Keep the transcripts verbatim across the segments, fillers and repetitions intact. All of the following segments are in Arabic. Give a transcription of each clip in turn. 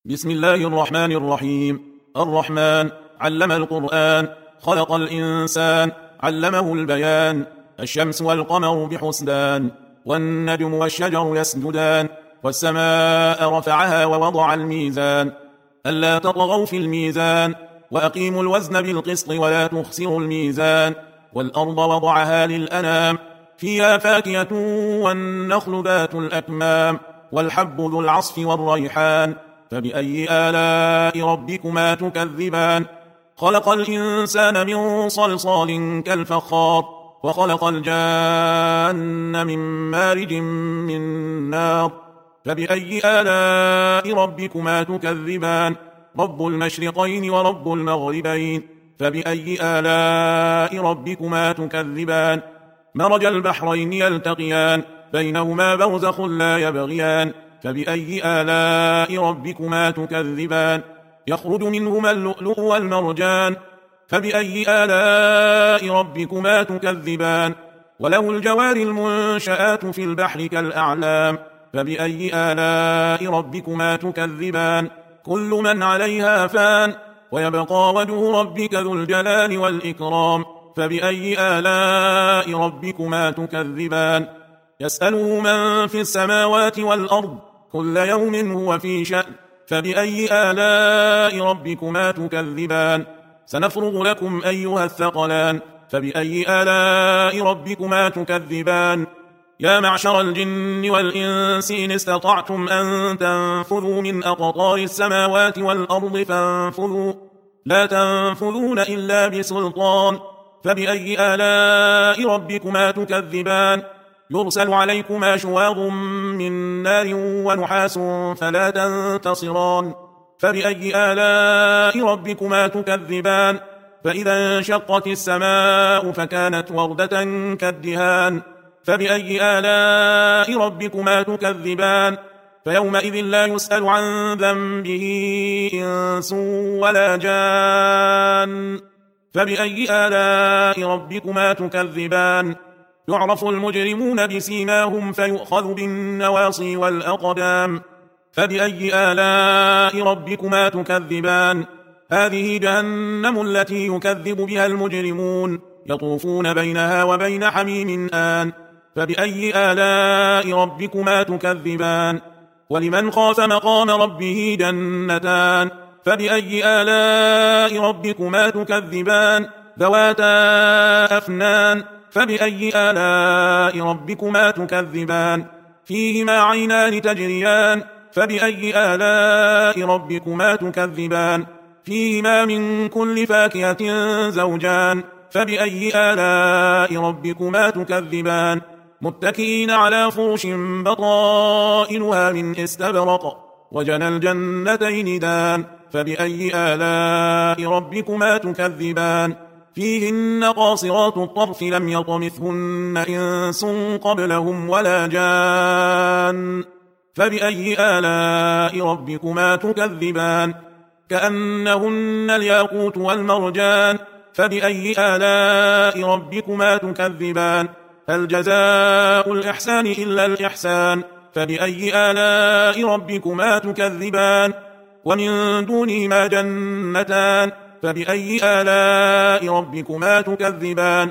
بسم الله الرحمن الرحيم. الرحمن علم القرآن، خلق الإنسان، علمه البيان. الشمس والقمر بحسبان، والنجم والشجر يسجدان، والسماء رفعها ووضع الميزان ألا تطغوا في الميزان، وأقيموا الوزن بالقسط ولا تخسروا الميزان. والأرض وضعها للأنام، فيها فاكهة والنخل ذات الأكمام، والحب ذو العصف والريحان. فبأي آلاء ربكما تكذبان؟ خلق الإنسان من صلصال كالفخار، وخلق الجان من مارج من نار. فبأي آلاء ربكما تكذبان؟ رب المشرقين ورب المغربين. فبأي آلاء ربكما تكذبان؟ مرج البحرين يلتقيان، بينهما برزخ لا يبغيان. فبأي آلاء ربكما تكذبان؟ يخرج منهما اللؤلؤ والمرجان. فبأي آلاء ربكما تكذبان؟ وله الجوار المنشآت في البحر كالأعلام. فبأي آلاء ربكما تكذبان؟ كل من عليها فان، ويبقى وجه ربك ذو الجلال والإكرام. فبأي آلاء ربكما تكذبان؟ يسأله من في السماوات والأرض، كل يوم هو في شأن. فبأي آلاء ربكما تكذبان؟ سنفرغ لكم أيها الثقلان. فبأي آلاء ربكما تكذبان؟ يا معشر الجن والإنس إن استطعتم أن تنفذوا من أقطار السماوات والأرض فانفذوا، لا تنفذون إلا بسلطان. فبأي آلاء ربكما تكذبان؟ يرسل عليكما شواظ من نار ونحاس فلا تنتصران. فبأي آلاء ربكما تكذبان؟ فإذا انشقت السماء فكانت وردة كالدهان. فبأي آلاء ربكما تكذبان؟ فيومئذ لا يسأل عن ذنبه إنس ولا جان. فبأي آلاء ربكما تكذبان؟ يعرف المجرمون بسيماهم فيؤخذ بالنواصي والأقدام. فبأي آلاء ربكما تكذبان؟ هذه جهنم التي يكذب بها المجرمون، يطوفون بينها وبين حميم آن. فبأي آلاء ربكما تكذبان؟ ولمن خاف مقام ربه جنتان. فبأي آلاء ربكما تكذبان؟ ذواتا أفنان. فبأي آلاء ربكما تكذبان؟ فيهما عينان تجريان. فبأي آلاء ربكما تكذبان؟ فيهما من كل فاكهة زوجان. فبأي آلاء ربكما تكذبان؟ متكئين على فرش بطائنها من استبرق، وجنى الجنتين دان. فبأي آلاء ربكما تكذبان؟ فيهن قاصرات الطرف لم يطمثهن إنس قبلهم ولا جان. فبأي آلاء ربكما تكذبان؟ كأنهن الياقوت والمرجان. فبأي آلاء ربكما تكذبان؟ هل جزاء الإحسان إلا الإحسان؟ فبأي آلاء ربكما تكذبان؟ ومن دونهما جنتان. فبأي آلاء ربكما تكذبان؟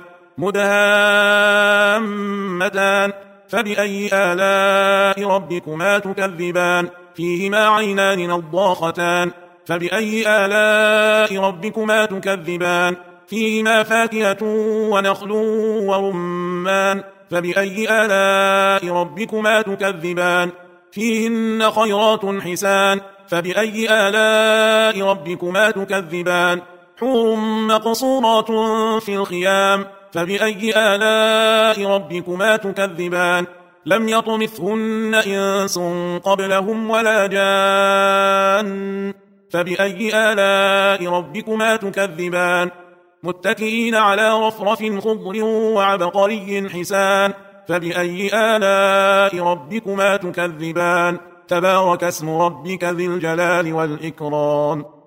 مدهامتان. فبأي آلاء ربكما تكذبان؟ فيهما عينان نضاختان. فبأي آلاء ربكما تكذبان؟ فيهما فاكهة ونخل ورمان. فبأي آلاء ربكما تكذبان؟ فيهن خيرات حسان. فبأي آلاء ربكما تكذبان؟ حور مقصورات في الخيام. فبأي آلاء ربكما تكذبان؟ لم يطمثهن إنس قبلهم ولا جان. فبأي آلاء ربكما تكذبان؟ متكئين على رفرف خضر وعبقري حسان. فبأي آلاء ربكما تكذبان؟ تبارك اسم ربك ذي الجلال والإكرام.